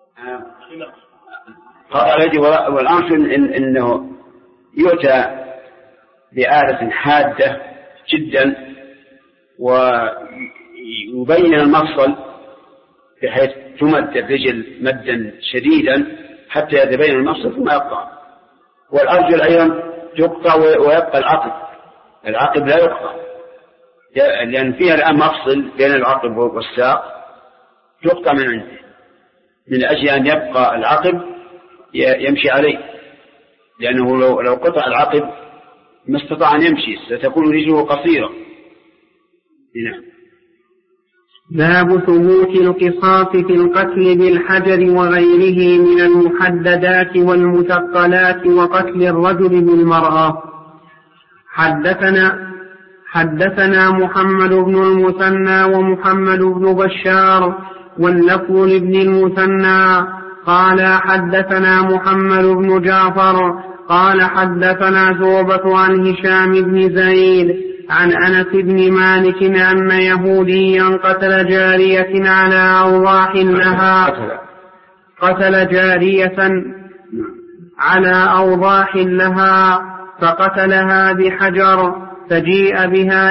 قطع اليد والأنف إنه يؤتى بآلة حادة جدا ويبين المفصل بحيث تمد الرجل مدا شديدا حتى يتبين المفصل ثم يقطع. والأرجل أيضا تقطع ويبقى العقب لا يقطع، لأن فيها الآن مفصل بين العقب والساق تقطع من عنده من أجل أن يبقى العقب يمشي عليه، لأنه لو قطع العقب ما استطاع أن يمشي ستكون رجله قصيرة. نعم. باب ثبوت القصاص في القتل بالحجر وغيره من المحددات والمثقلات وقتل الرجل بالمرأة. حدثنا محمد بن المثنى ومحمد بن بشار واللفظ لابن المثنى قال حدثنا محمد بن جعفر قال حدثنا شعبة عن هشام بن زيد عن أنس بن مالك أن يهوديا قتل جارية على أوضاح لها فقتلها بحجر فجيء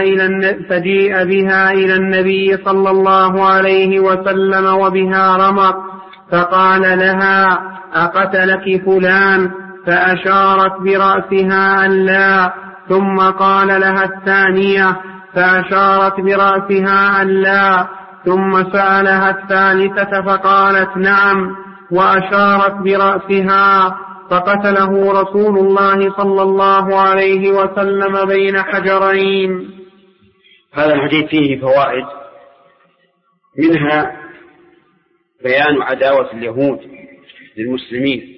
بها إلى النبي صلى الله عليه وسلم وبها رمق فقال لها أقتلك فلان؟ فأشارت برأسها أن لا، ثم قال لها الثانية فأشارت برأسها أن لا، ثم سألها الثالثة فقالت نعم وأشارت برأسها، فقتله رسول الله صلى الله عليه وسلم بين حجرين. هذا الحديث فيه فوائد، منها بيان عداوة اليهود للمسلمين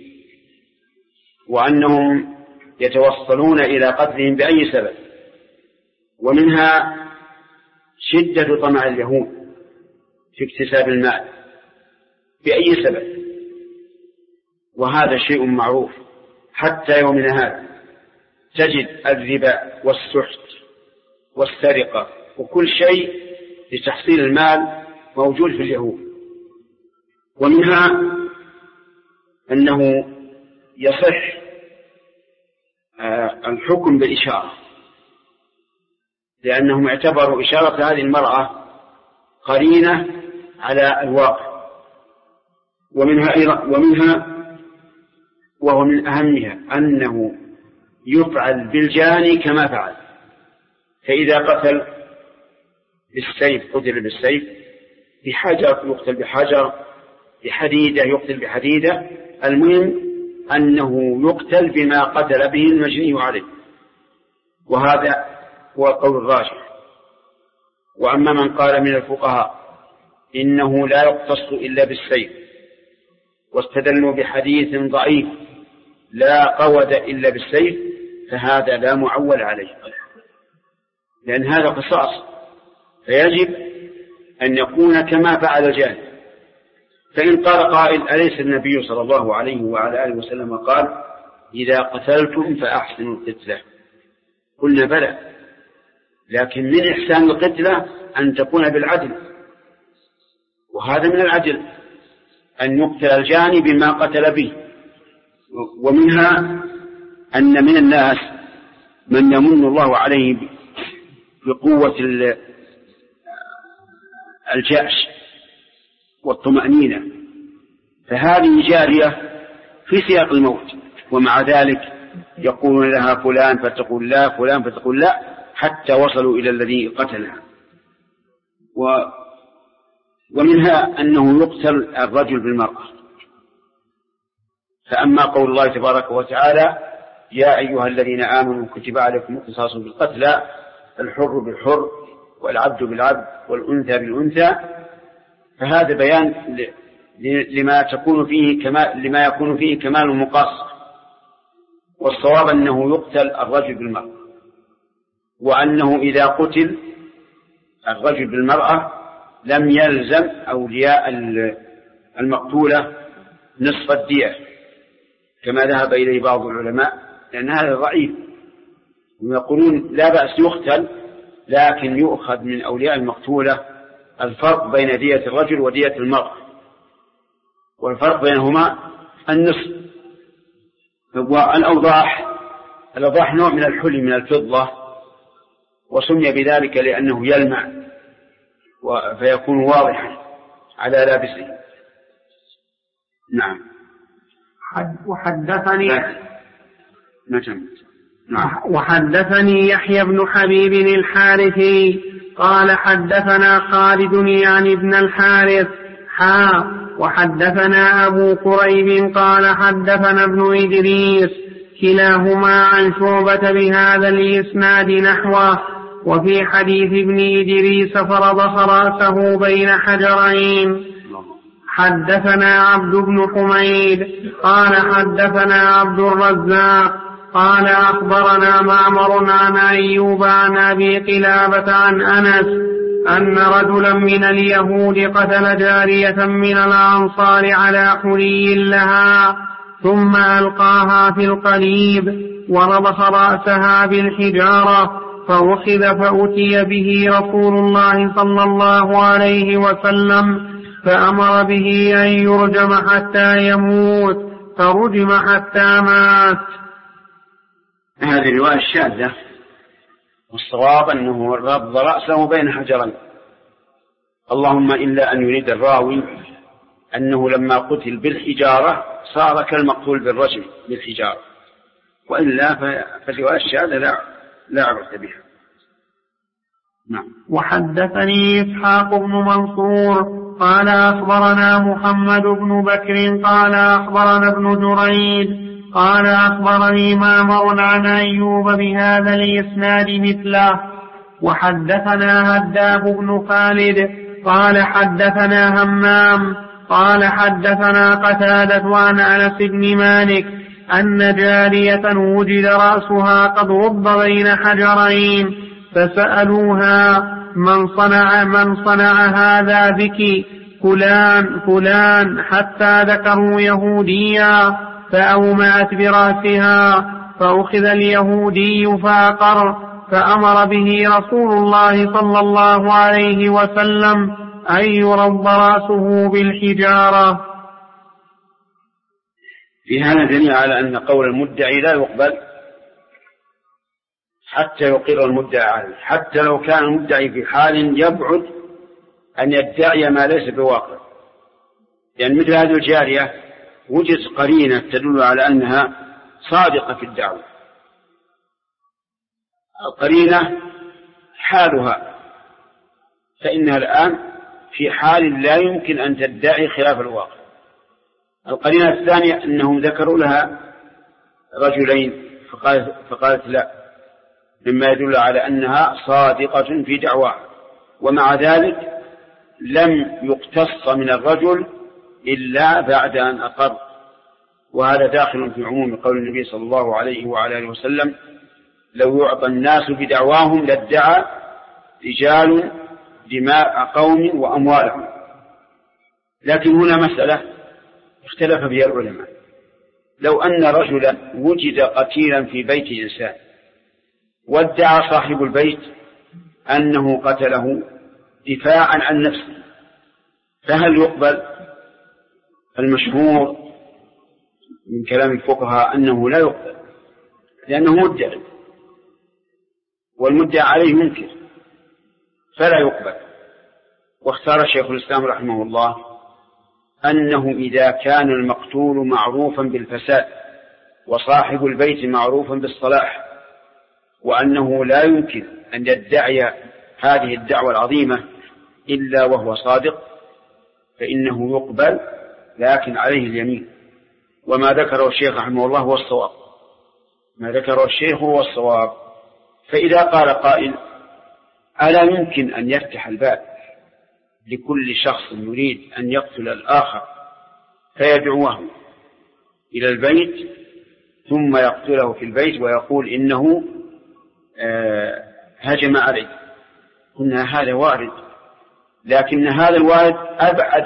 وأنهم يتوصلون إلى قتلهم بأي سبب، ومنها شدة طمع اليهود في اكتساب المال بأي سبب، وهذا شيء معروف حتى يومنا هذا. تجد الربا والسحت والسرقة وكل شيء لتحصيل المال موجود في اليهود. ومنها أنه يصح الحكم بالإشارة، لأنهم اعتبروا إشارة هذه المرأة قرينة على الواقع. ومنها وهو من أهمها أنه يفعل بالجاني كما فعل، فإذا قتل بالسيف قتل بالسيف، بحجر يقتل بحجر، بحديدة يقتل بحديدة، المهم أنه يقتل بما قتل به المجني عليه، وهذا هو القول الراجح. وأما من قال من الفقهاء إنه لا يقتص إلا بالسيف واستدلوا بحديث ضعيف لا قود إلا بالسيف، فهذا لا معول عليه، لأن هذا قصاص، فيجب أن يكون كما فعل الجاني. فإن قال قائل أليس النبي صلى الله عليه وعلى آله وسلم قال إذا قتلتم فأحسنوا القتلة؟ قلنا بلى، لكن من إحسان القتلة أن تكون بالعدل، وهذا من العدل أن يقتل الجاني بما قتل به. ومنها أن من الناس من يمن الله عليه بقوة الجأش والطمأنينة، فهذه جارية في سياق الموت، ومع ذلك يقولون لها فلان فتقول لا، فلان فتقول لا، حتى وصلوا إلى الذي قتلها. ومنها أنه يقتل الرجل بالمرأة. فأما قول الله تبارك وتعالى يا أيها الذين آمنوا كتب عليكم القصاص بالقتلى، الحر بالحر والعبد بالعبد والأنثى بالأنثى، فهذا بيان لما يكون فيه كمال المقاصة. والصواب أنه يقتل الرجل بالمرأة، وأنه إذا قتل الرجل بالمرأة لم يلزم أولياء المقتولة نصف الدية كما ذهب إليه بعض العلماء، لأن هذا ضعيف، ويقولون لا بأس يقتل، لكن يؤخذ من أولياء المقتولة الفرق بين دية الرجل ودية المرأة. والفرق بينهما النصف. والأوضاح نوع من الحلي من الفضة، وسمي بذلك لأنه يلمع فيكون واضحا على لابسه. نعم. وحدثني يحيى بن حبيب الحارثي قال حدثنا خالد يعني ابن الحارث وحدثنا أبو قريب قال حدثنا ابن إدريس كلاهما عن شعبة بهذا الإسناد نحوه. وفي حديث ابن إدريس فرضخ رأسه بين حجرين. حدثنا عبد بن حميد قال حدثنا عبد الرزاق قال أخبرنا معمر عن أيوب عن أبي قلابة عن أنس أن رجلا من اليهود قتل جارية من الأنصار على حلي لها ثم ألقاها في القليب وربط رأسها بالحجارة فأخذ فأتي به رسول الله صلى الله عليه وسلم فأمر به أن يرجم حتى يموت فرجم حتى مات. هذه الرواية الشاذة، والصواب أنه ربط رأسه بين حجرين، اللهم إلا أن يريد الراوي أنه لما قتل بالحجارة صار كالمقتول بالرجم بالحجارة، وإلا فالرواية الشاذة لا عبث بها. نعم. وحدثني إسحاق بن منصور قال أخبرنا محمد بن بكر قال أخبرنا ابن جريج قال أخبرني معمر عن أيوب بهذا الإسناد مثله. وحدثنا هداب بن خالد قال حدثنا همام قال حدثنا قتادة عن أنس بن مالك أن جارية وجد رأسها قد رب بين حجرين فسألوها من صنع هذا بك؟ فلان حتى ذكروا يهوديا فأومأت برأسها فأخذ اليهودي فأقر فأمر به رسول الله صلى الله عليه وسلم أن يرض رأسه بالحجارة. في هذا دليل على أن قول المدعي لا يقبل حتى يقر المدعي عليه، حتى لو كان المدعي في حال يبعد أن يدعي ما ليس بواقع. يعني مثل هذه الجارية وجد قرينة تدل على أنها صادقة في الدعوة، القرينة حالها، فإنها الآن في حال لا يمكن أن تدعي خلاف الواقع. القرينة الثانية أنهم ذكروا لها رجلين فقالت لا، مما يدل على أنها صادقة في دعواها، ومع ذلك لم يقتص من الرجل إلا بعد أن أقر. وهذا داخل في عموم قول النبي صلى الله عليه وعلى آله وسلم: لو يعطى الناس بدعواهم لادعى رجال دماء قوم وأموالهم. لكن هنا مسألة اختلف فيها العلماء: لو أن رجلا وجد قتيلا في بيت إنسان وادعى صاحب البيت أنه قتله دفاعا عن نفسه، فهل يقبل؟ المشهور من كلام الفقهاء أنه لا يقبل، لأنه مدعي والمدعى عليه منكر، فلا يقبل. واختار شيخ الإسلام رحمه الله أنه إذا كان المقتول معروفا بالفساد وصاحب البيت معروفا بالصلاح، وأنه لا يمكن أن يدعي هذه الدعوة العظيمة إلا وهو صادق، فإنه يقبل، لكن عليه اليمين. وما ذكره الشيخ رحمه الله هو الصواب، ما ذكره الشيخ هو الصواب. فإذا قال قائل: ألا يمكن أن يفتح الباب لكل شخص يريد أن يقتل الآخر فيدعوه إلى البيت ثم يقتله في البيت ويقول إنه هجم عليه؟ قلنا هذا وارد، لكن هذا الوارد أبعد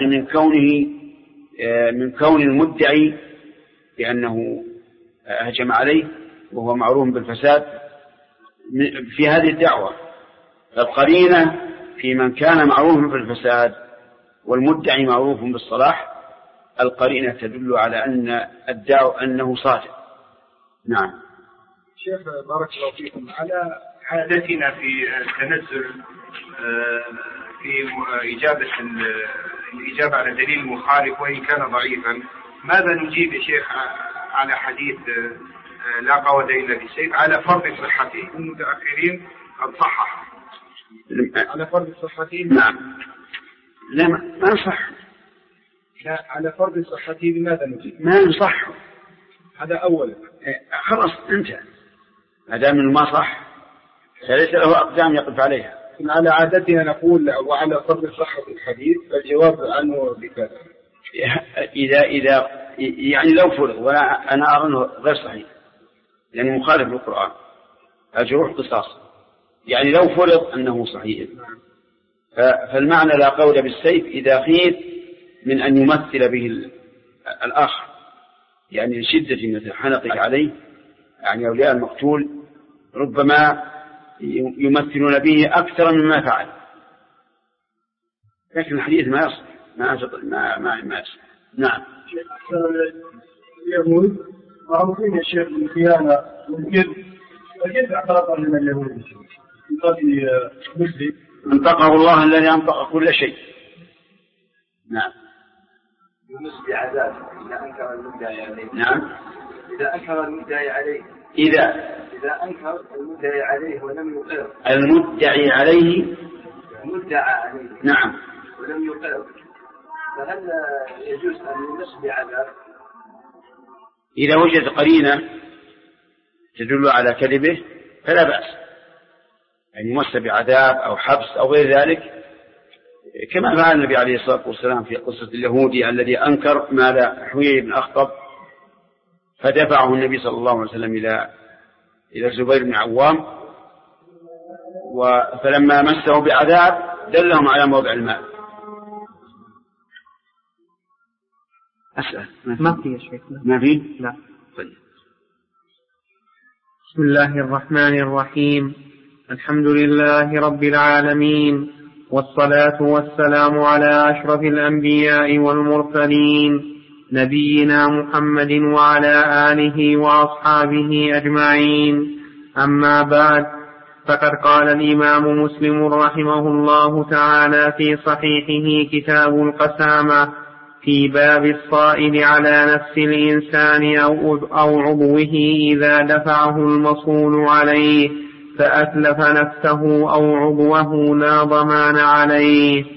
من كون المدعي بأنه هجم عليه وهو معروف بالفساد في هذه الدعوة. القرينة في من كان معروف بالفساد والمدعي معروف بالصلاح القرينة تدل على أن الداع أنه صادق. نعم. شيخ بارك الله فيكم، على عادتنا في التنزل في الإجابة على دليل مخالف وإن كان ضعيفا، ماذا نجيب يا شيخ على حديث لا قوة إلا بالسيف على فرض صحته؟ المتأخرين قد صحح على فرض صحته. نعم. لا ما صح. لا، على فرض صحته بماذا نجيب؟ ما يصح. هذا أولا. خلاص انت ما دام ما صح فليس له أقدام يقف عليها. على عادتنا نقول وعلى فرض صحة الحديث فالجواب عنه بكذا. إذا يعني لو فرض وأنا أرى أنه غير صحيح يعني مخالف للقرآن الجروح قصاص، يعني لو فرض أنه صحيح فالمعنى لا قول بالسيف إذا خيف من أن يمثل به الآخر، يعني لشدة مثل حنقك عليه، يعني أولياء المقتول ربما يمثلون به أكثر مما فعل، لكن الحديث ما يصح ما يصح. نعم. اليهود معروفين يا شيخ بالخيانة والكذب، فكيف اعتراضا من اليهود في قتل مسلم انطقه الله الذي انطق كل شيء. نعم. يمس بعذاب إذا أنكر المدعي عليه. نعم. إذا أنكر المدعي عليه. إذا أنكر المدعي عليه ولم يقر. المدعي عليه. مدعى عليه. نعم. ولم يقر، فهل يجوز أن يمس بعذاب؟ إذا وجد قرينة تدل على كذبه فلا بأس أن يمس بعذاب أو حبس أو غير ذلك، كما فعل النبي عليه الصلاة والسلام في قصة اليهودي الذي أنكر مال حويي بن أخطب فدفعه النبي صلى الله عليه وسلم إلى الزبير بن عوام، فلما مسه بعذاب دلهم على موضع المال. أسأل ما في يا شيخ. ما في؟ لا. طيب. بسم الله الرحمن الرحيم. الحمد لله رب العالمين، والصلاة والسلام على أشرف الأنبياء والمرسلين نبينا محمد وعلى آله وأصحابه أجمعين. أما بعد، فقد قال الإمام مسلم رحمه الله تعالى في صحيحه كتاب القسامة في باب الصائل على نفس الإنسان أو عضوه إذا دفعه المصون عليه فأتلف نفسه أو عضوه لا ضمان عليه.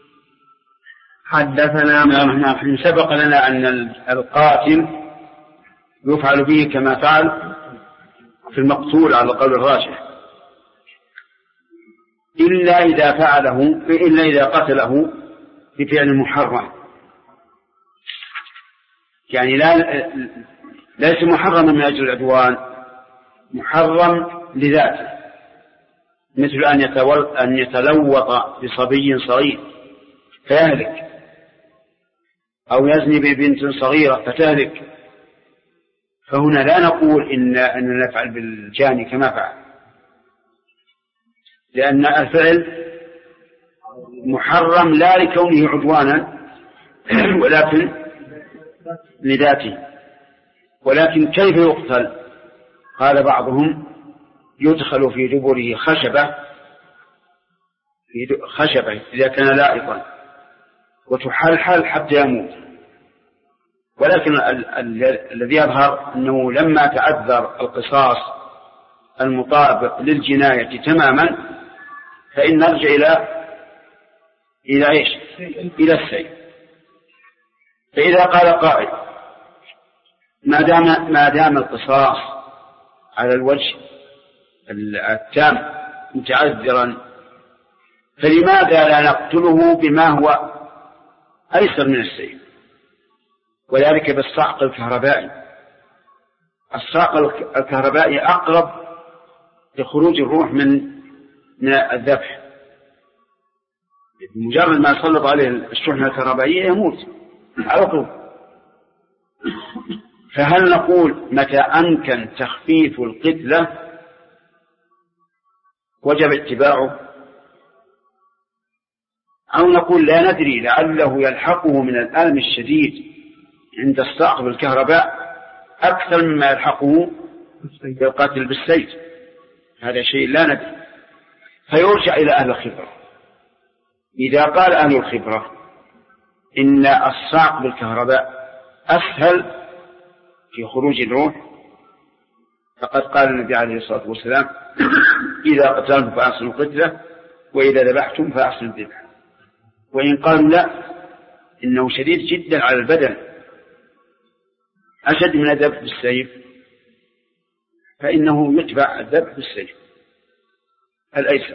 حدثنا. نحن سبق لنا أن القاتل يفعل به كما فعل في المقتول على القول الراجح، إلا إذا قتله بفعل محرم، يعني ليس محرما من أجل العدوان، محرم لذاته، مثل أن يتلوط بصبي صغير فيهلك، أو يزني ببنت صغيرة فتهلك، فهنا لا نقول إن نفعل بالجاني كما فعل، لأن الفعل محرم لا لكونه عدوانا ولكن لذاته. ولكن كيف يقتل؟ قال بعضهم يدخل في دبره خشبة إذا كان لائقا وتحلحل حتى يموت. ولكن الذي يظهر أنه لما تعذر القصاص المطابق للجناية تماما فإن نرجع إلى السيف. فإذا قال قائل ما دام القصاص على الوجه التام متعذرا فلماذا لا نقتله بما هو أيسر من السيف؟ وذلك بالصعق الكهربائي. الصعق الكهربائي أقرب لخروج الروح من الذبح، بمجرد ما يسلط عليه الشحنة الكهربائية يموت على طول. فهل نقول متى أمكن تخفيف القتلة وجب اتباعه، أو نقول لا ندري لعله يلحقه من الألم الشديد عند الصاق بالكهرباء أكثر مما يلحقه بالقتل بالسيف. هذا شيء لا ندري، فيرجع إلى أهل الخبرة. إذا قال أهل الخبرة إن الصاق بالكهرباء أسهل في خروج الروح، فقد قال النبي عليه الصلاة والسلام إذا قتلتم فأحسنوا القتلة وإذا ذبحتم فأحسنوا الذبح. وإن قالوا لا، إنه شديد جدا على البدن أشد من الذبح بالسيف، فإنه يتبع الذبح بالسيف الأيسر.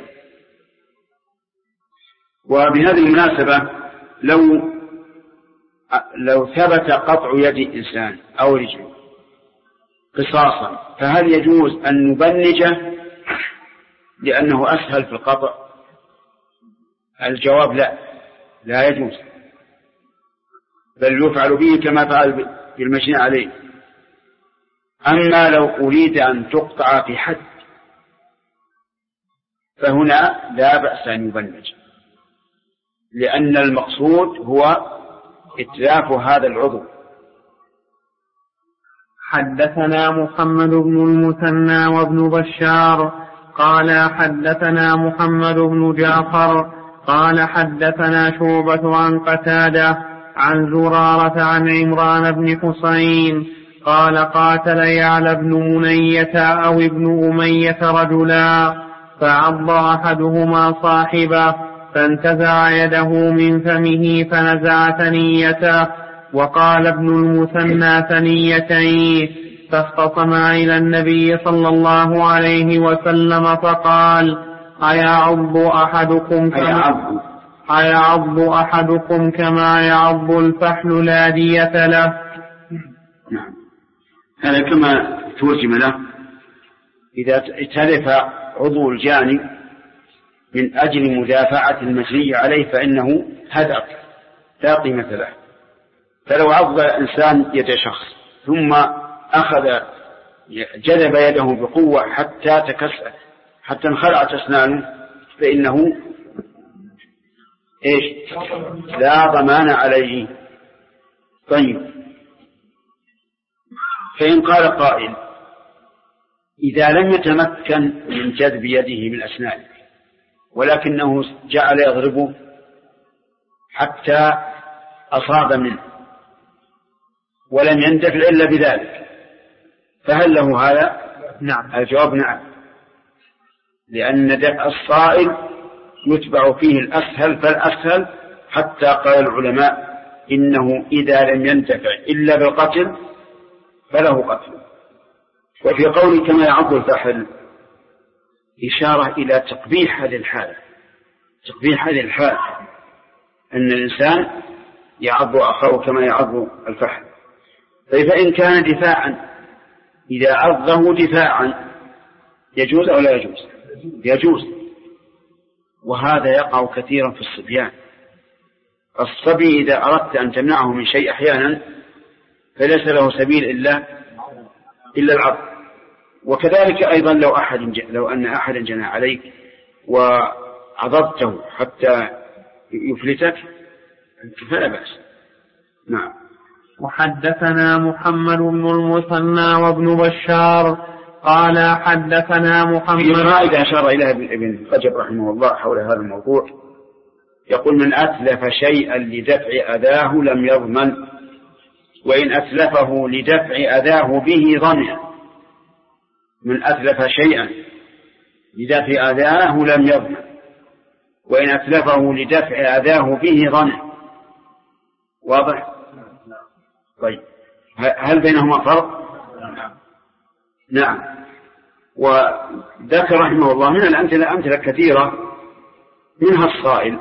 وبهذه المناسبة لو ثبت قطع يد إنسان أو رجله قصاصا، فهل يجوز أن نبنجه لأنه أسهل في القطع؟ الجواب لا يجوز، بل يفعل به كما فعل بالمجني عليه. أما لو أريد أن تقطع في حد فهنا لا بأس أن يبنج، لأن المقصود هو إتلاف هذا العضو. حدثنا محمد بن المثنى وابن بشار قال حدثنا محمد بن جعفر قال حدثنا شعبة عن قتادة عن زرارة عن عمران بن حسين قال قاتل يعلى بن منية أو ابن أمية رجلا، فعض أحدهما صاحبه فانتزع يده من فمه فنزع ثنيته، وقال ابن المثنى ثنيتين، فاختصم إلى النبي صلى الله عليه وسلم فقال أيعض أحدكم كما يعض الفحل لا دية له. نعم، هذا كما ترجم له. إذا اتلف عضو الجاني من أجل مدافعة المجني عليه فإنه هدر لا قيمة له. فلو عض إنسان يد شخص ثم جذب يده بقوة حتى انخلعت أسنانه فإنه لا ضمان عليه. طيب، فإن قال قائل إذا لم يتمكن من جذب يده من أسنانه ولكنه جعل يضربه حتى أصاب منه ولم يندفع إلا بذلك، فهل له هذا؟ نعم. الجواب نعم، لأن دفع الصائل يتبع فيه الأسهل فالأسهل، حتى قال العلماء إنه إذا لم ينتفع إلا بالقتل فله قتل. وفي قول كما يعض الفحل إشارة إلى تقبيح هذه الحال، أن الإنسان يعض أخاه كما يعض الفحل. فإن كان دفاعا، إذا عضه دفاعا يجوز أو لا يجوز؟ يجوز. وهذا يقع كثيرا في الصبيان. الصبي إذا أردت أن تمنعه من شيء أحيانا فليس له سبيل إلا العض. وكذلك أيضا لو أن أحدا جنى عليك وعضبته حتى يفلتك فلا بأس. نعم. وحدثنا محمد بن المثنى وابن بشار قال حدثنا محمد. إذا أشار إليها ابن رجب رحمه الله حول هذا الموضوع يقول من أتلف شيئا لدفع أذاه لم يضمن، وإن أتلفه لدفع أذاه به ضمن. من أتلف شيئا لدفع أذاه لم يضمن، وإن أتلفه لدفع أذاه به ضمن. واضح؟ طيب، هل بينهما فرق؟ نعم. وذكر رحمه الله من الأمثلة كثيرة، منها الصائل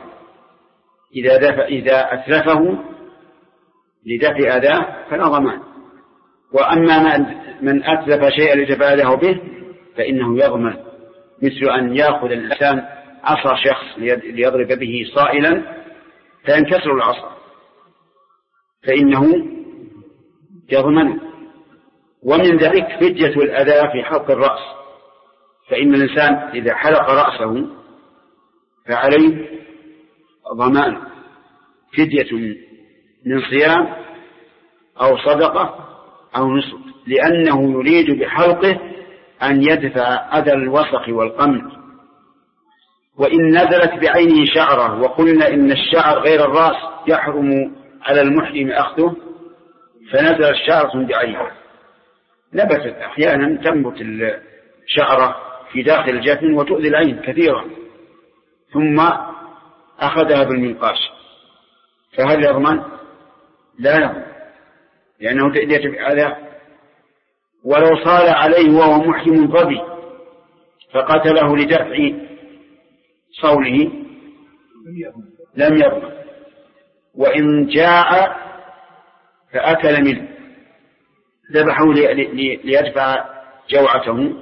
إذا أتلفه لدفع أذاه فلا ضمان. وأما من أتلف شيئا لدفع أذاه به فإنه يضمن، مثل أن يأخذ الإنسان عصا شخص ليضرب به صائلا فينكسر العصا فإنه يضمن. ومن ذلك فدية الأذى في حلق الرأس، فإن الإنسان إذا حلق رأسه فعليه ضمان فدية من صيام أو صدقة أو نسك، لأنه يريد بحلقه أن يدفع أذى الوسخ والقمل. وإن نزلت بعينه شعرة، وقلنا إن الشعر غير الرأس يحرم على المحرم أخذه، فنزلت شعرة بعينه، نبتت أحيانا تنبت الشعرة في داخل الجفن وتؤذي العين كثيرا، ثم أخذها بالمنقاش، فهل يضمن؟ لا يضمن، لأنه تأذية على. ولو صال عليه وهو محرم ظبي فقتله لدفع صوله لم يضمن. وإن جاء فأكل منه ذبحه ليدفع جوعته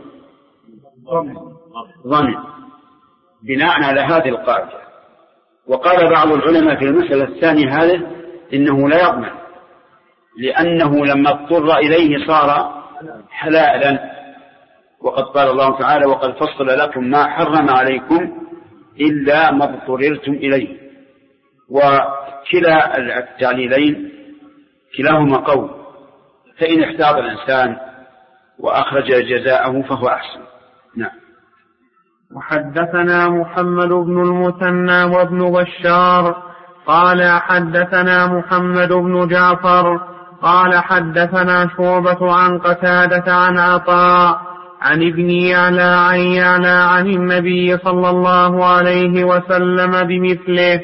ضمن بناء على هذه القاعدة. وقال بعض العلماء في المسألة الثانية هذه إنه لا يضمن، لأنه لما اضطر إليه صار حلالا، وقد قال الله تعالى: وقد فصل لكم ما حرم عليكم إلا ما اضطررتم إليه. وكلا التعليلين كلاهما قول، فإن احتاط الإنسان وأخرج جزاءه فهو أحسن. نعم. وحدثنا محمد بن المثنى وابن بشار قال حدثنا محمد بن جعفر قال حدثنا شعبة عن قتادة عن عطاء عن ابن يعلى عن النبي صلى الله عليه وسلم بمثله.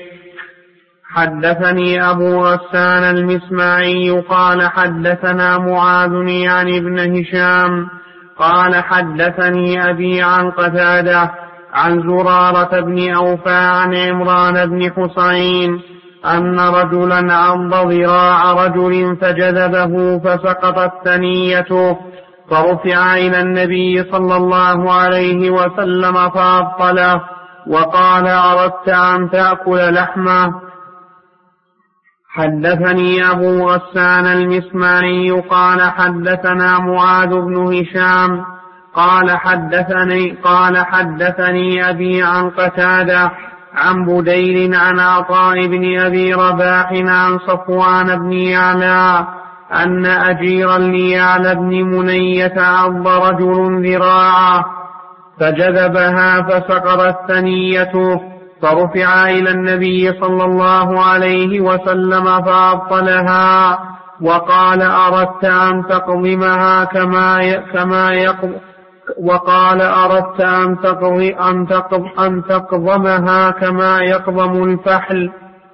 حدثني أبو غسان المسمعي قال حدثنا معاذ عن ابن هشام قال حدثني أبي عن قتادة عن زرارة بن أوفى عن عمران بن حسين أن رجلا عض ذراع رجل فجذبه فسقطت ثنيته، فرفع إلى النبي صلى الله عليه وسلم فأبطله وقال: أردت أن تأكل لحمه؟ حدثني أبو غسان المسمعي قال حدثنا معاذ بن هشام قال حدثني أبي عن قتادة عن بديل عن عطاء بن أبي رباح عن صفوان بن يعلى أن أجيرا ليعلى بن منية عض رجل ذراعه فجذبها فسقطت ثنيته، فرفع إلى النبي صلى الله عليه وسلم فأبطلها وقال: أردت أن تقضمها أن تقضمها كما يقضم الفحل.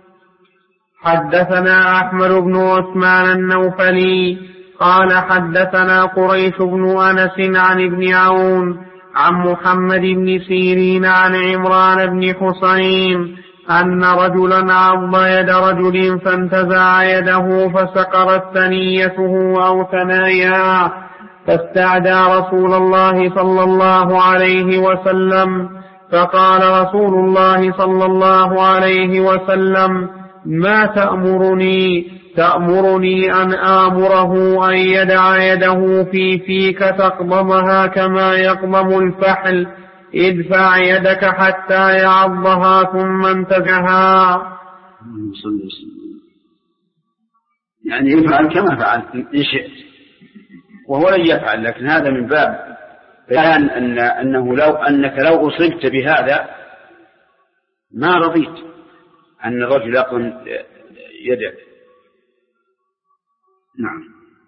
حدثنا أحمد بن عثمان النوفلي قال حدثنا قريش بن أنس عن ابن عون عن محمد بن سيرين عن عمران بن حسين أن رجلا عض يد رجل فانتزع يده فسقرت ثنيته أو ثناياه، فاستعدى رسول الله صلى الله عليه وسلم، فقال رسول الله صلى الله عليه وسلم: ما تأمرني أن آمره أن يدع يده في فيك تقضمها كما يقضم الفحل؟ ادفع يدك حتى يعضها ثم انتزعها. يعني يفعل كما فعل إن شئت، وهو لن يفعل، لكن هذا من باب بيان أنه أنك لو أصبت بهذا ما رضيت أن الرجل يقضم يده. نعم.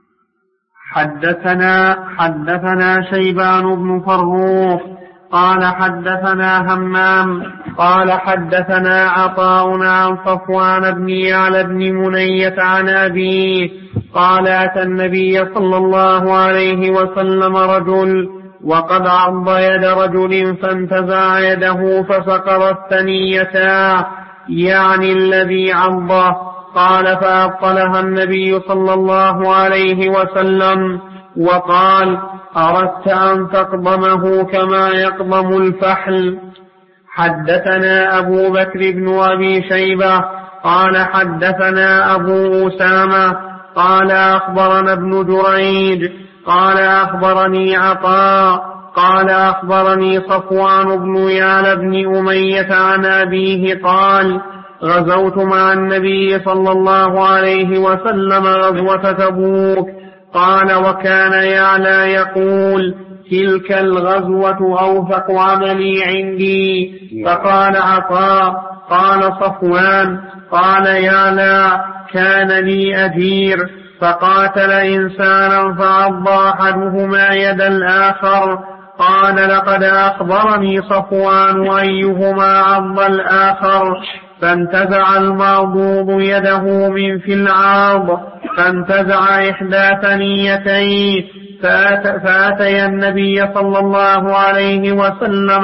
حدثنا شيبان بن فروخ قال حدثنا همام قال حدثنا عطاء عن صفوان بن يعلى بن منية عن أبيه قال: أتى النبي صلى الله عليه وسلم رجل وقد عض يد رجل فانتزع يده فسقطت ثنيتا، يعني الذي عضه. قال: فأبطلها النبي صلى الله عليه وسلم وقال: أردت أن تقضمه كما يقضم الفحل. حدثنا أبو بكر بن أبي شيبة قال حدثنا أبو أسامة قال أخبرنا ابن جريج قال أخبرني عطاء قال أخبرني صفوان بن يعلى بن أمية عن أبيه قال: غزوت مع النبي صلى الله عليه وسلم غزوة تبوك. قال وكان يعلى يقول تلك الغزوة أوثق عملي عندي. فقال عطاء قال صفوان قال يعلى كان لي أجير فقاتل إنسانا فعض أحدهما يد الآخر. قال لقد أخبرني صفوان أيهما عض الآخر. فانتزع المعضوض يده من في العاض فانتزع إحدى ثنيتيه فأتي النبي صلى الله عليه وسلم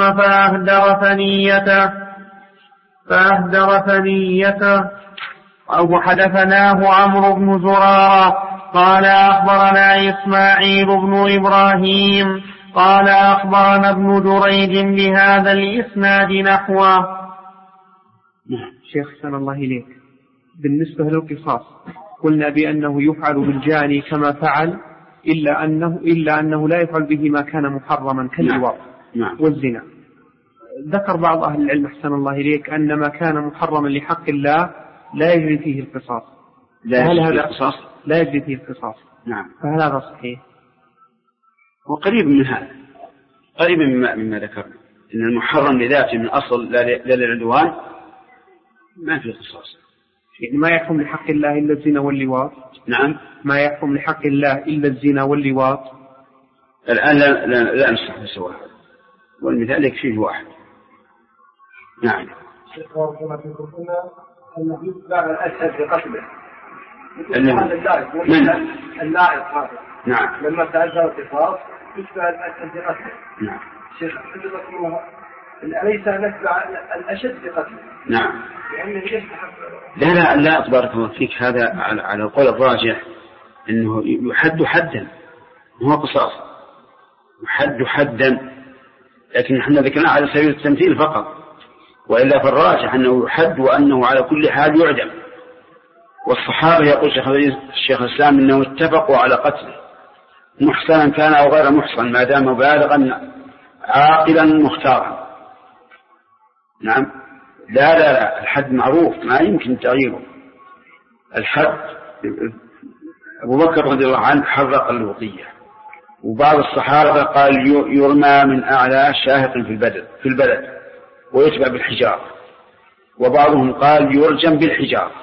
فأهدر ثنيته أو حدثناه عمرو بن زرارة قال أخبرنا إسماعيل بن إبراهيم قال أخبرنا ابن دريج بهذا الإسناد نحوه. شيخ سن الله إليك، بالنسبة للقصاص قلنا بأنه يفعل بالجاني كما فعل إلا أنه لا يفعل به ما كان محرما كاللواط والزنا. ذكر بعض أهل العلم أحسن الله إليك أن ما كان محرما لحق الله لا يجري فيه القصاص. لا يجري فيه القصاص. نعم. فهل هذا صحيح؟ وقريب من هذا، قريب مما ذكرنا إن المحرم لذاته من أصل لا للعدوان ما في قصاص. يعني ما يحكم لحق الله إلا الزنا واللواط. نعم. ما يحكم لحق الله إلا الزنا واللواط. الآن لا نستحق سواء، والمثال يكفيه واحد. نعم. شيخ بارك الله فيكم، قلنا أنه يتبع الأسد بقتله. اللاعب هذا. نعم. لما تأذر القصاص يتبع الأسد بقتله. نعم. شيخ حفظكم الله، أليس نتبع الأشد بقتله؟ نعم. لأنه يستحق. لا بارك الله فيك، هذا على القول الراجح أنه يحد حدا، هو قصاص يحد حدا، لكن نحن ذكرنا على سبيل التمثيل فقط، وإلا فالراجح أنه يحد وأنه على كل حال يعدم. والصحابة يقول الشيخ الإسلام أنه اتفقوا على قتله محصنا كان أو غير محصن ما دام بالغا عاقلا مختارا. نعم. لا الحد معروف ما يمكن تغييره. الحد أبو بكر رضي الله عنه حرق اللوطية، وبعض الصحابة قال يرمى من أعلى شاهق في البلد ويتبع بالحجار، وبعضهم قال يرجم بالحجار،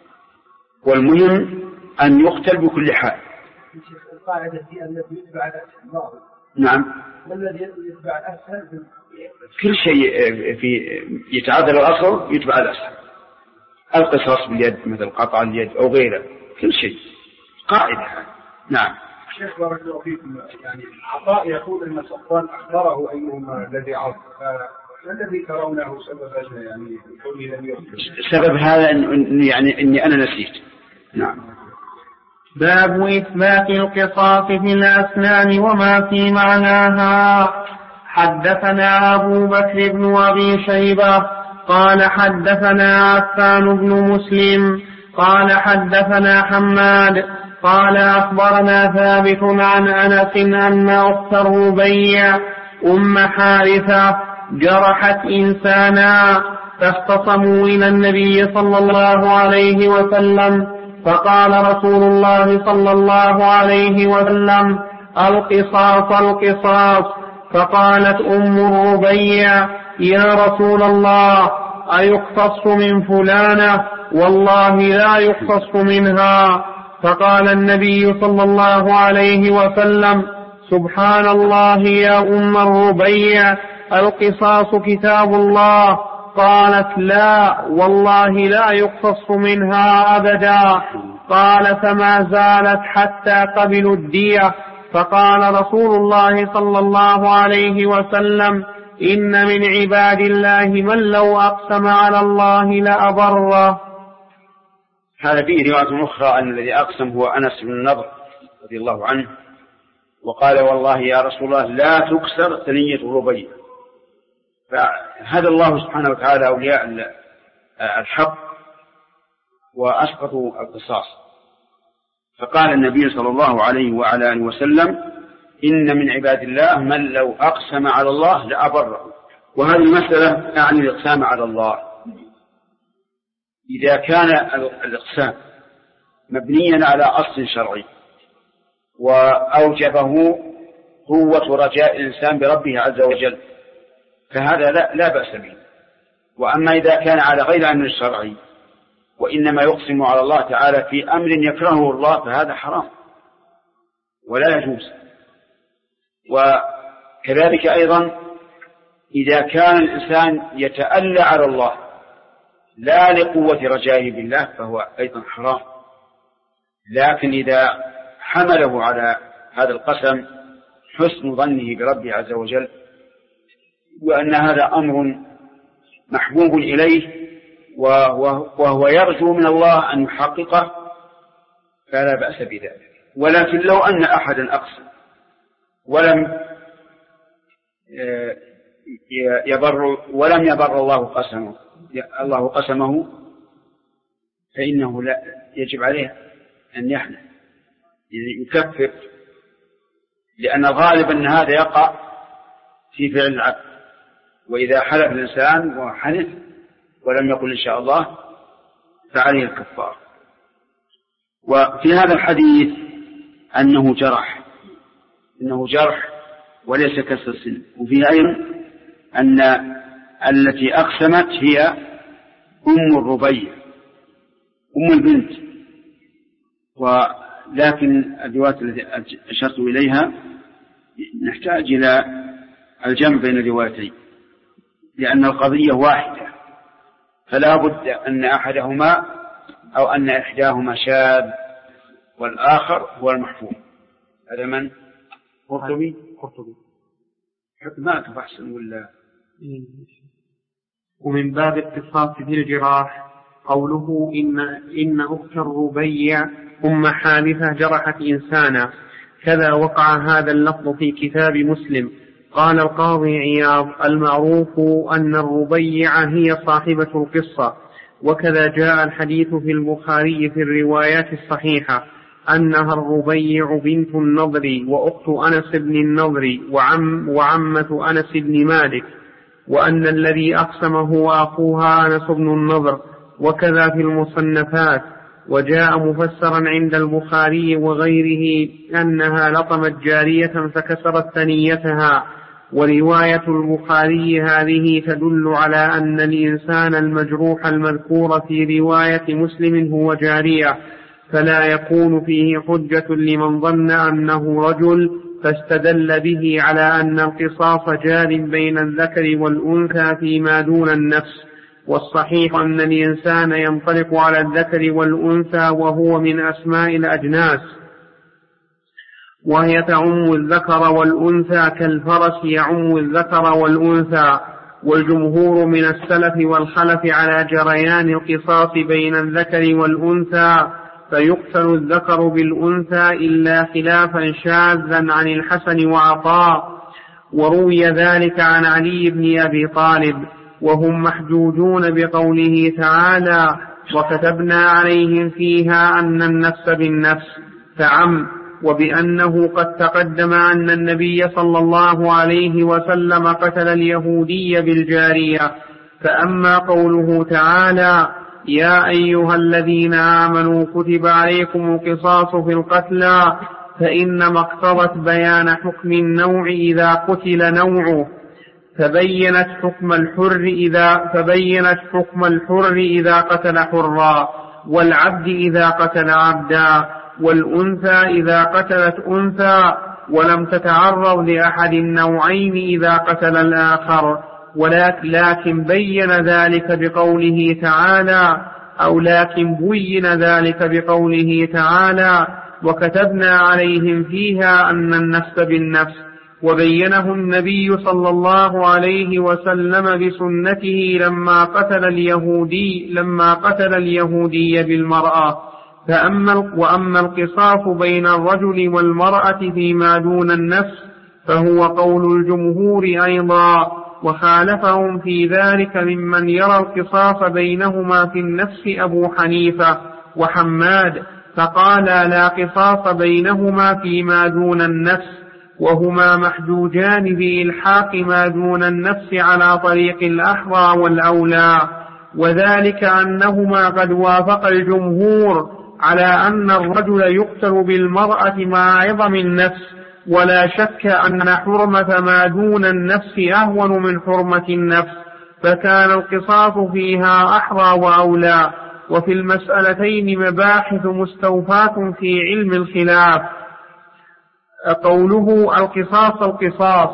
والمهم أن يقتل بكل حال. القاعدة هي التي يتبع الأسهل. نعم. والذي يتبع الأسهل كل شيء في يتعادل الأصل يتبع الأسهل. القصاص باليد مثل قطع اليد أو غيره، كل شيء قاعدة. نعم. شيخ بارك الله فيكم، يعني عطاء يقول أن صفوان أخبره أيهما الذي عرف، ما الذي ترونه سبب يعني قولي لم يخبر؟ سبب هذا يعني إني أنا نسيت. نعم. باب إثبات القصاص في الأسنان وما في معناها. حدثنا أبو بكر بن أبي شيبة قال حدثنا عفان بن مسلم قال حدثنا حماد قال أخبرنا ثابت عن أنس أن أخت الربيع أم حارثة جرحت إنسانا فاختصموا إلى النبي صلى الله عليه وسلم، فقال رسول الله صلى الله عليه وسلم القصاص. فقالت أم الربيع يا رسول الله أيقتص من فلانة؟ والله لا يقتص منها. فقال النبي صلى الله عليه وسلم سبحان الله يا أم الربيع القصاص كتاب الله. قالت لا والله لا يقتص منها أبدا. قال فما زالت حتى قبلوا الدية. فقال رسول الله صلى الله عليه وسلم إن من عباد الله من لو أقسم على الله لأبره. هذا فيه رواية أخرى أن الذي أقسم هو أنس بن النضر رضي الله عنه، وقال والله يا رسول الله لا تكسر ثنية الربيع. فهدى الله سبحانه وتعالى أولياء الحق وأسقطوا القصاص. فقال النبي صلى الله عليه وعلى آله وسلم إن من عباد الله من لو أقسم على الله لأبره. وهذه المسألة يعني الإقسام على الله، إذا كان الإقسام مبنيا على أصل شرعي وأوجبه قوة رجاء الإنسان بربه عز وجل فهذا لا بأس به. وأما إذا كان على غير أمر الشرعي وإنما يقسم على الله تعالى في أمر يكرهه الله فهذا حرام ولا يجوز. وكذلك أيضا إذا كان الإنسان يتألى على الله لا لقوة رجائه بالله فهو أيضا حرام. لكن إذا حمله على هذا القسم حسن ظنه بربه عز وجل وأن هذا أمر محبوب إليه وهو يرجو من الله أن يحققه فلا بأس بذلك. ولكن لو أن أحدا أقسم ولم يبر الله قسمه فإنه لا يجب عليه أن يحنث يكفر، لأن الغالب أن هذا يقع في فعل العبد. وإذا حلف الإنسان وحنث ولم يقل إن شاء الله فعليه الكفار. وفي هذا الحديث أنه جرح وليس كسر السن. وفيه أيضا أن التي أقسمت هي أم الربيع أم البنت، ولكن الروايات التي أشرت إليها نحتاج إلى الجمع بين الروايتين لأن القضية واحدة، فلا بد أن أحدهما أو أن إحداهما شاذ والآخر هو المحفوظ. هذا من؟ قرطبي ما تفحسن ولا. ومن باب القصاص في الجراح قوله إن أخت الربيع أم حارثة جرحت إنسانا، كذا وقع هذا اللفظ في كتاب مسلم. قال القاضي عياض: المعروف أن الربيع هي صاحبة القصة، وكذا جاء الحديث في البخاري في الروايات الصحيحة أنها الربيع بنت النضر وأخت أنس بن النضر وعمة أنس بن مالك، وأن الذي أقسمه أخوها أنس بن النضر، وكذا في المصنفات. وجاء مفسرا عند البخاري وغيره أنها لطمت جارية فكسرت ثنيتها. ورواية البخاري هذه تدل على أن الإنسان المجروح المذكور في رواية مسلم هو جارية، فلا يكون فيه حجة لمن ظن أنه رجل فاستدل به على أن القصاص جار بين الذكر والأنثى فيما دون النفس. والصحيح أن الإنسان ينطلق على الذكر والأنثى وهو من أسماء الأجناس، وهي تعم الذكر والأنثى كالفرس يعم الذكر والأنثى. والجمهور من السلف والخلف على جريان القصاص بين الذكر والأنثى، فيقتل الذكر بالأنثى إلا خلافا شاذا عن الحسن وعطاء. وروي ذلك عن علي بن أبي طالب، وهم محجوجون بقوله تعالى: وكتبنا عليهم فيها أن النفس بالنفس فعم، وبأنه قد تقدم أن النبي صلى الله عليه وسلم قتل اليهودي بالجارية. فأما قوله تعالى: يا أيها الذين آمنوا كتب عليكم القصاص في القتلى، فإنما اقتضت بيان حكم النوع إذا قتل نوعه، فبينت حكم الحر إذا قتل حرا، والعبد إذا قتل عبدا، والأنثى إذا قتلت أنثى، ولم تتعرض لأحد النوعين إذا قتل الآخر. لكن بين ذلك بقوله تعالى: وكتبنا عليهم فيها أن النفس بالنفس. وبينه النبي صلى الله عليه وسلم بسنته لما قتل اليهودي بالمرأة. وأما القصاص بين الرجل والمرأة فيما دون النفس فهو قول الجمهور أيضا، وخالفهم في ذلك ممن يرى القصاص بينهما في النفس أبو حنيفة وحماد، فقال لا قصاص بينهما فيما دون النفس، وهما محجوجان بإلحاق ما دون النفس على طريق الأحرى والأولى. وذلك أنهما قد وافق الجمهور على أن الرجل يقتل بالمرأة مع عظم النفس، ولا شك أن حرمة ما دون النفس أهون من حرمة النفس، فكان القصاص فيها أحرى وأولى. وفي المسألتين مباحث مستوفاة في علم الخلاف. قوله القصاص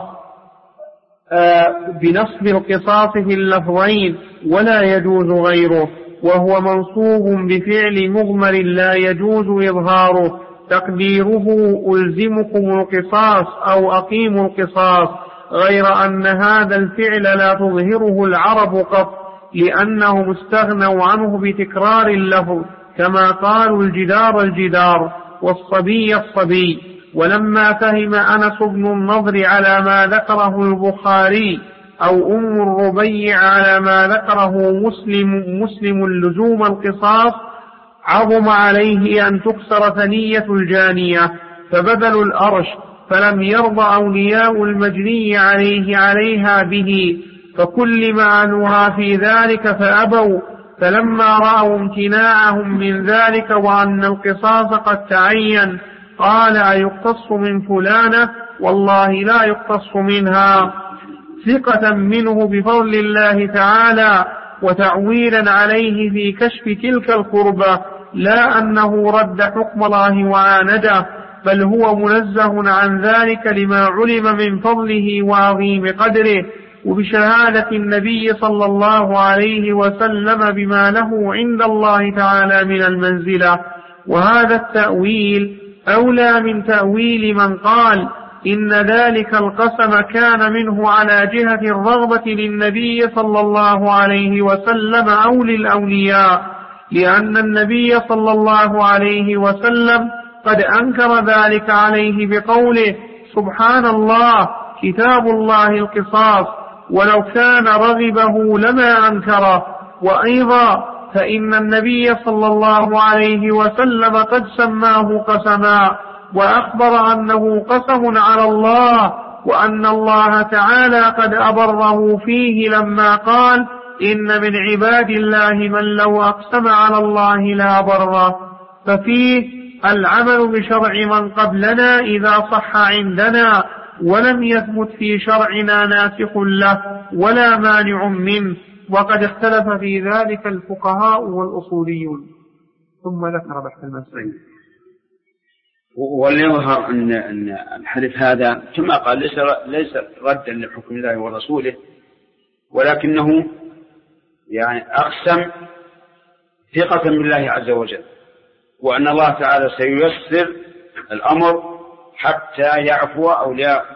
بنصب القصاص في اللفظين ولا يجوز غيره، وهو منصوب بفعل مضمر لا يجوز إظهاره، تقديره ألزمكم القصاص أو أقيموا القصاص، غير أن هذا الفعل لا تظهره العرب قط، لأنهم استغنوا عنه بتكرار اللفظ، كما قالوا الجدار والصبي. ولما فهم أنس بن النضر على ما ذكره البخاري أو أم الربيع على ما ذكره مسلم لزوم القصاص، عظم عليه أن تكسر ثنية الجانية فبذلوا الأرش، فلم يرضى أولياء المجني عليها به، فكل معنوها في ذلك فأبوا. فلما رأوا امتناعهم من ذلك وأن القصاص قد تعين، قال أيقتص من فلانة؟ والله لا يقتص منها، ثقة منه بفضل الله تعالى وتعويلا عليه في كشف تلك القربة، لا أنه رد حكم الله وعانده، بل هو منزه عن ذلك لما علم من فضله وعظيم قدره، وبشهادة النبي صلى الله عليه وسلم بما له عند الله تعالى من المنزلة. وهذا التأويل أولى من تأويل من قال إن ذلك القسم كان منه على جهة الرغبة للنبي صلى الله عليه وسلم أو للأولياء، لأن النبي صلى الله عليه وسلم قد أنكر ذلك عليه بقوله سبحان الله كتاب الله القصاص، ولو كان رغبه لما أنكره. وأيضا فإن النبي صلى الله عليه وسلم قد سماه قسما، وأخبر أنه قسم على الله، وأن الله تعالى قد أبره فيه لما قال إن من عباد الله من لو أقسم على الله لا بره. ففيه العمل بشرع من قبلنا إذا صح عندنا، ولم يثبت في شرعنا ناسخ له ولا مانع منه، وقد اختلف في ذلك الفقهاء والأصوليون. ثم ذكر بحث المسائل. وليظهر أن الحديث هذا كما قال ليس ردا لحكم الله ورسوله، ولكنه يعني أقسم ثقة بالله عز وجل، وأن الله تعالى سييسر الأمر حتى يعفو أولياء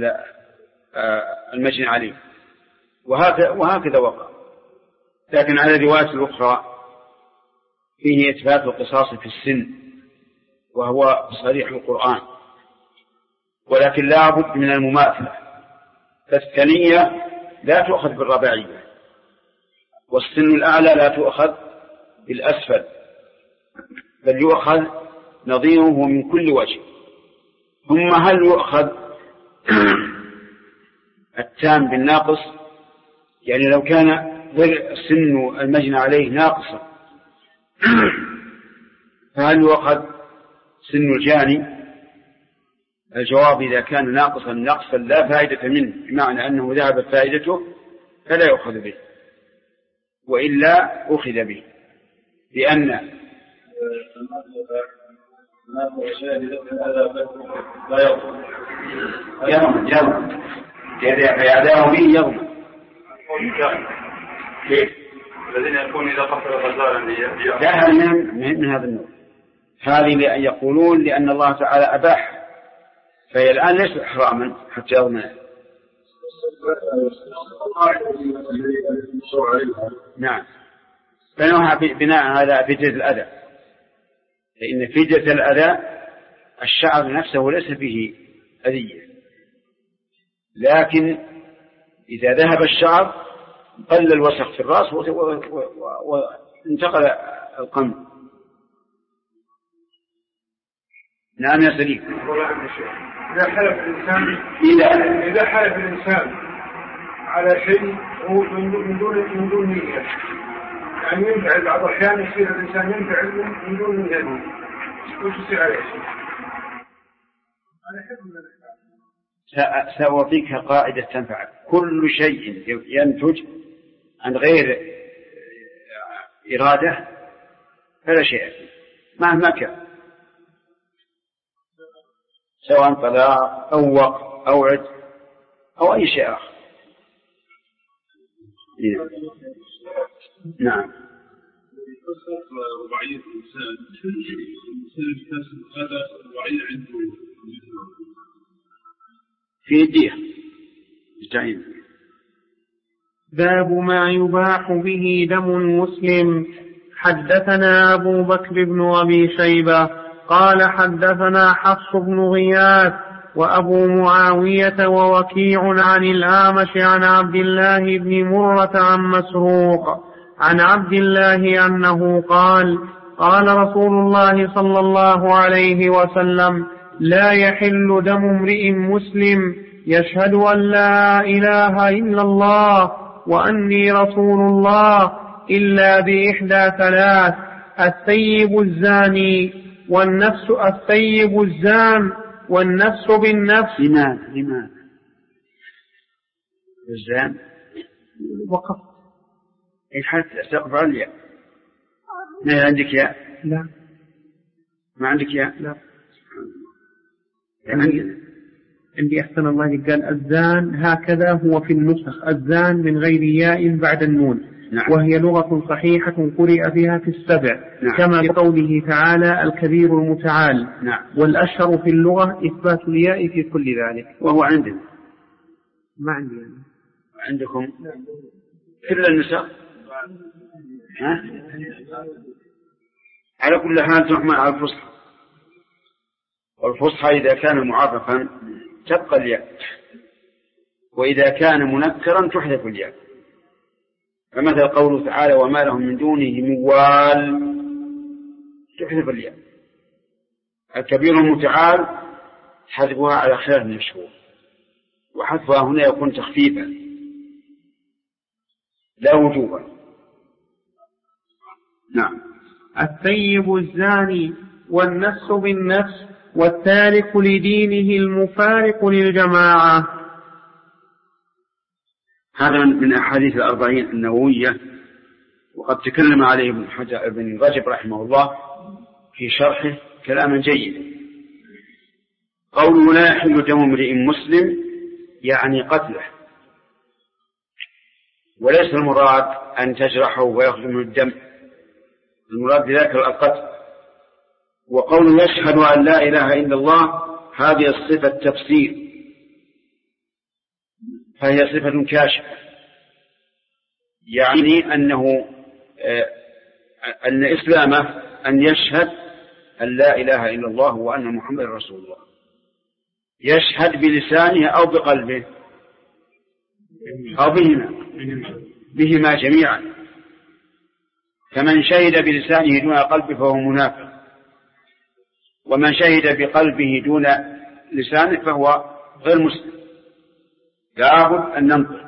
المجني عليه، وهكذا وقع. لكن على الرواية الأخرى فيه إثبات القصاص في السن، وهو صريح القرآن، ولكن لا بد من المماثلة، فالثنية لا تؤخذ بالرباعية، والسن الأعلى لا تؤخذ بالأسفل، بل يؤخذ نظيره من كل وجه. ثم هل يؤخذ التام بالناقص؟ يعني لو كان سن المجني عليه ناقصا فهل يؤخذ سن الجاني؟ الجواب إذا كان ناقصا نقصا لا فائدة منه، بمعنى أنه ذهبت فائدته فلا يؤخذ به، وإلا أخذ به، لأن يضمن فيعداه به يضمن. كيف؟ الذين يكون إذا قتل غزالا لا من هذا النوع، هذه لأن يقولون لأن الله تعالى أباح، فهي الآن ليس حراما حتى يضمن. نعم، فنوها بناء هذا فدية الأذى، فإن فدية الأذى الشعر نفسه ليس فيه أذية، لكن إذا ذهب الشعر قل الوسخ في الرأس وانتقل القلب. نعم يا سليم. إذا حلف الإنسان على شيء من دون نية، يعني ينفعل بعض الأحيان يصير الإنسان ينفعل من دون من يدون وش يصير عليه؟ سأعطيك قاعدة تنفع. كل شيء ينتج عن غير إرادة فلا شيء مهما كان، سواء طلاق أو وقت أو عد أو أي شيء آخر. نعم. رباعية الإنسان هذا رباعية عنده في يديه جعين. باب ما يباح به دم المسلم. حدثنا أبو بكر بن أبي شيبة قال حدثنا حفص بن غياث وأبو معاوية ووكيع عن الأعمش عن عبد الله بن مرة عن مسروق عن عبد الله أنه قال قال رسول الله صلى الله عليه وسلم لا يحل دم امرئ مسلم يشهد أن لا إله إلا الله وأني رسول الله إلا بإحدى ثلاث: الثيب الزاني والنفس الثيب الزان والنفس بالنفس. لماذا الزان وقف حتى استقف عليا. ما عندك يا؟ لا. ما عندك يا؟ لا. عندي أحسن الله قال الزان هكذا هو في النسخ الزان من غير ياء بعد النون. نعم. وهي لغة صحيحة قرئ بها في السبع. نعم. كما في قوله تعالى الكبير المتعال. نعم. والأشهر في اللغة إثبات الياء في كل ذلك. وهو عندنا ما عندي يعني. عندكم كل النسخ على كل حال تحمل على الفصحى، والفصحى إذا كان معرفا تبقى الياء، وإذا كان منكرا تحذف الياء. فمثل قوله تعالى وما لهم من دونه من وال تحذف الياء. الكبير المتعال حذفها على خلاف من الشهور، وحذفها هنا يكون تخفيفا لا وجوبا. نعم. الثيب الزاني والنفس بالنفس والتارك لدينه المفارق للجماعة. هذا من أحاديث الأربعين النووية، وقد تكلم عليه ابن رجب رحمه الله في شرحه كلاما جيدا. قوله لا يحل دم امرئ مسلم يعني قتله، وليس المراد أن تجرحه ويخرج من الدم، المراد بذلك القتل. وقوله يشهد أن لا إله إلا الله هذه الصفة تفسير، فهي صفة كاشفة، يعني أن إسلامه أن يشهد أن لا إله إلا الله وأن محمد رسول الله. يشهد بلسانه أو بقلبه أو بهما جميعا. فمن شهد بلسانه دون قلبه فهو منافق، ومن شهد بقلبه دون لسانه فهو غير مسلم. لابد أن ننطق.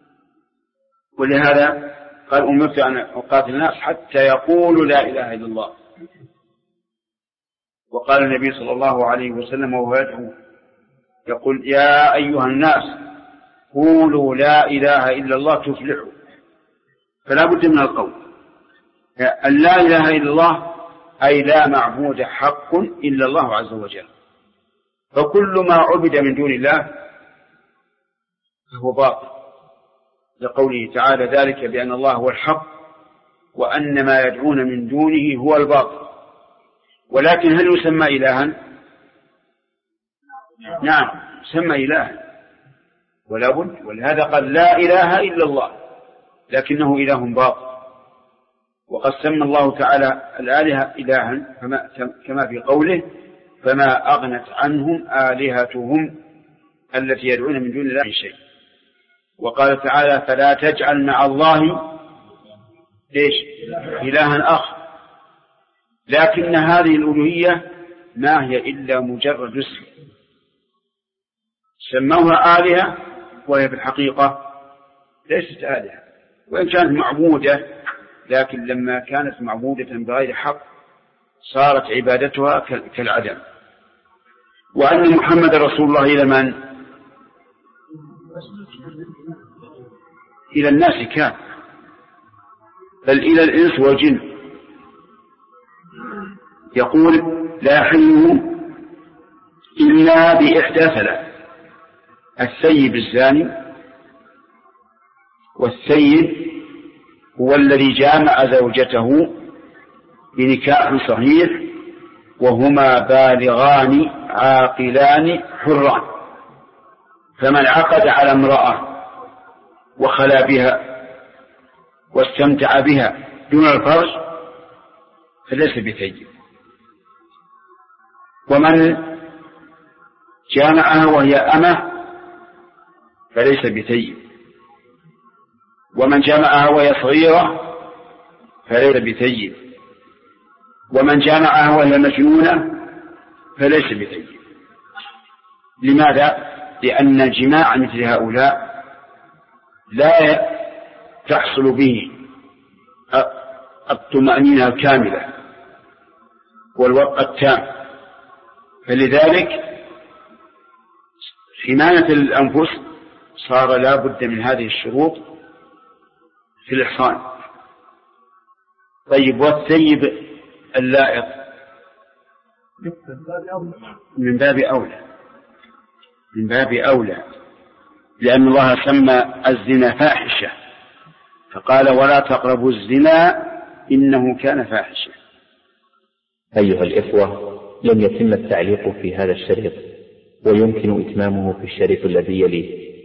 ولهذا قال أمرت أن أقاتل الناس حتى يقولوا لا إله إلا الله. وقال النبي صلى الله عليه وسلم وهو يدعو يقول يا أيها الناس قولوا لا إله إلا الله تفلحوا. فلا بد من القول أن لا إله إلا الله، أي لا معبود حق إلا الله عز وجل. فكل ما عبد من دون الله هو باطل، لقوله تعالى ذلك بأن الله هو الحق وأن ما يدعون من دونه هو الباطل. ولكن هل يسمى إلها؟ نعم يسمى إلها ولا بد. ولهذا قال لا إله إلا الله، لكنه إله باطل. وقد سمى الله تعالى الآلهة إلها كما في قوله فما أغنت عنهم آلهتهم التي يدعون من دون الله شيء. وقال تعالى فلا تجعل مع الله إلها آخر. لكن هذه الألوهية ما هي إلا مجرد اسم، سموها آلهة وهي في الحقيقة ليست آلهة، وإن كانت معبودة لكن لما كانت معبودة بغير حق صارت عبادتها كالعدم. وأن محمد رسول الله إلى من؟ إلى الناس كان، بل إلى الإنس والجن. يقول لا يحل إلا بإحدى ثلاث: الثيب الزاني، والثيب هو الذي جامع زوجته بنكاح صحيح وهما بالغان عاقلان حران، فمن عقد على امرأة وخلا بها واستمتع بها دون الفرج فليس بثيب. ومن جامعها وهي أمة فليس بثيب. ومن جامعها وهي صغيرة فليس بثيب. ومن جامعها وهي مجنونة فليس بثيب. لماذا؟ لأن جماع مثل هؤلاء لا تحصل به الطمأنينة الكاملة والوقت التام، فلذلك حماية الأنفس صار لا بد من هذه الشروط في الإحصان. طيب، والثيب اللائق من باب أولى، لأن الله سمى الزنا فاحشة فقال ولا تقربوا الزنا إنه كان فاحشة. أيها الإخوة، لم يتم التعليق في هذا الشريط، ويمكن إتمامه في الشريط الذي يليه.